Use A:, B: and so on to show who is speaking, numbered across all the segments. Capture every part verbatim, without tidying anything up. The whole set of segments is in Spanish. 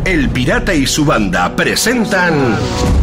A: El Pirata y su banda presentan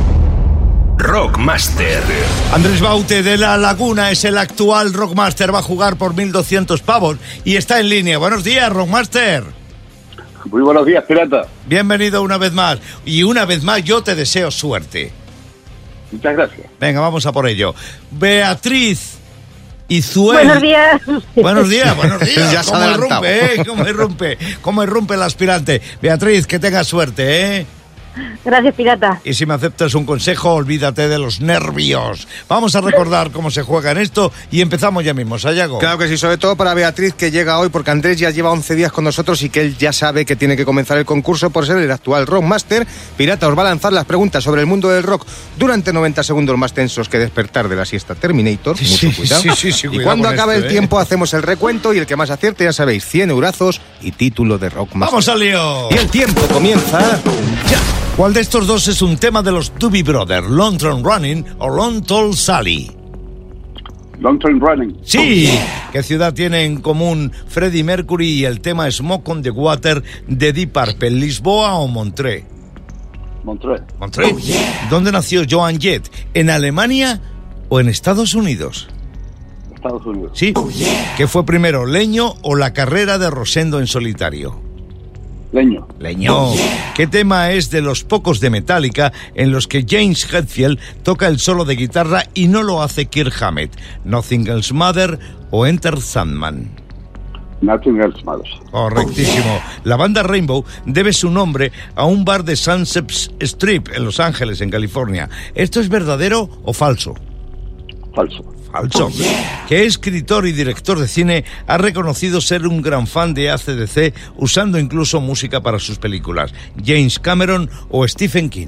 A: Rockmaster.
B: Andrés Baute de La Laguna es el actual Rockmaster, va a jugar por mil doscientos pavos y está en línea. Buenos días, Rockmaster.
C: Muy buenos días, Pirata.
B: Bienvenido una vez más. Y una vez más yo te deseo suerte.
C: Muchas gracias.
B: Venga, vamos a por ello. Beatriz Izuel.
D: Buenos días.
B: Buenos días, buenos días.
E: Ya se
B: ¿Cómo
E: ha adelantado.
B: irrumpe, eh? ¿Cómo irrumpe? ¿Cómo irrumpe el aspirante? Beatriz, que tengas suerte, ¿eh?
D: Gracias, Pirata.
B: Y si me aceptas un consejo, olvídate de los nervios. Vamos a recordar cómo se juega en esto y empezamos ya mismo. Sayago.
E: Claro que sí, sobre todo para Beatriz, que llega hoy, porque Andrés ya lleva once días con nosotros y que él ya sabe que tiene que comenzar el concurso por ser el actual Rockmaster. Pirata os va a lanzar las preguntas sobre el mundo del rock durante noventa segundos más tensos que despertar de la siesta Terminator.
B: Sí,
E: Mucho cuidado.
B: sí, sí, sí,
E: y
B: cuidado
E: cuando
B: con
E: acabe
B: esto,
E: el
B: ¿eh?
E: tiempo hacemos el recuento y el que más acierte, ya sabéis, cien eurazos y título de Rockmaster.
B: ¡Vamos al lío!
E: Y el tiempo comienza ya.
B: ¿Cuál de estos dos es un tema de los Doobie Brothers? ¿Long Train Running o Long Tall Sally?
C: Long Train Running.
B: Sí. ¿Qué ciudad tiene en común Freddie Mercury y el tema Smoke on the Water de Deep Purple? ¿Lisboa o Montreux?
C: Montreux.
B: Montreux. Oh, yeah. ¿Dónde nació Joan Jett? ¿En Alemania o en Estados Unidos?
C: Estados Unidos.
B: Sí. Oh, yeah. ¿Qué fue primero, Leño o la carrera de Rosendo en solitario?
C: Leño.
B: Leño. Oh, yeah. ¿Qué tema es de los pocos de Metallica en los que James Hetfield toca el solo de guitarra y no lo hace Kirk Hammett? ¿Nothing Else Matters o Enter Sandman?
C: Nothing Else Matters.
B: Correctísimo. La banda Rainbow debe su nombre a un bar de Sunset Strip en Los Ángeles, en California. ¿Esto es verdadero o falso?
C: Falso.
B: Falso. ¿Qué escritor y director de cine ha reconocido ser un gran fan de A C D C, usando incluso música para sus películas? ¿James Cameron o Stephen King?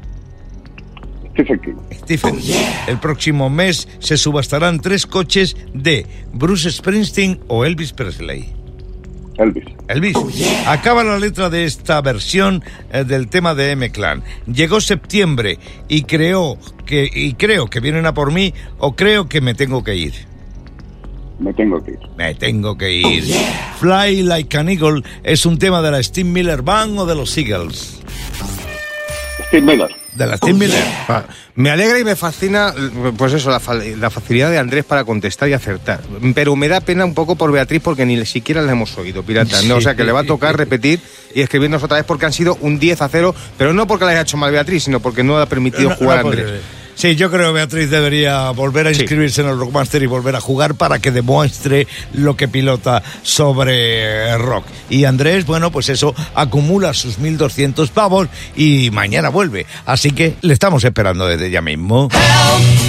C: Stephen King.
B: Stephen. El próximo mes se subastarán tres coches de Bruce Springsteen o Elvis Presley.
C: Elvis.
B: Elvis. Oh, yeah. Acaba la letra de esta versión eh, del tema de M-Clan. Llegó septiembre y creo que y creo que vienen a por mí o creo que me tengo que ir.
C: Me tengo que ir.
B: Me tengo que ir. Oh, yeah. Fly Like an Eagle es un tema de la Steve Miller Band o de los Eagles.
C: Steve Miller.
B: De la Steve oh, Miller.
E: Yeah. Me alegra y me fascina, pues eso, la, fa- la facilidad de Andrés para contestar y acertar. Pero me da pena un poco por Beatriz porque ni siquiera la hemos oído, Pirata. Sí. ¿No? O sea que le va a tocar repetir y escribirnos otra vez porque han sido un diez a cero, pero no porque la haya hecho mal Beatriz, sino porque no ha permitido no, jugar no Andrés. Puede.
B: Sí, yo creo que Beatriz debería volver a inscribirse sí. en el Rockmaster y volver a jugar para que demuestre lo que pilota sobre rock. Y Andrés, bueno, pues eso, acumula sus mil doscientos pavos y mañana vuelve. Así que le estamos esperando desde ya mismo. Help.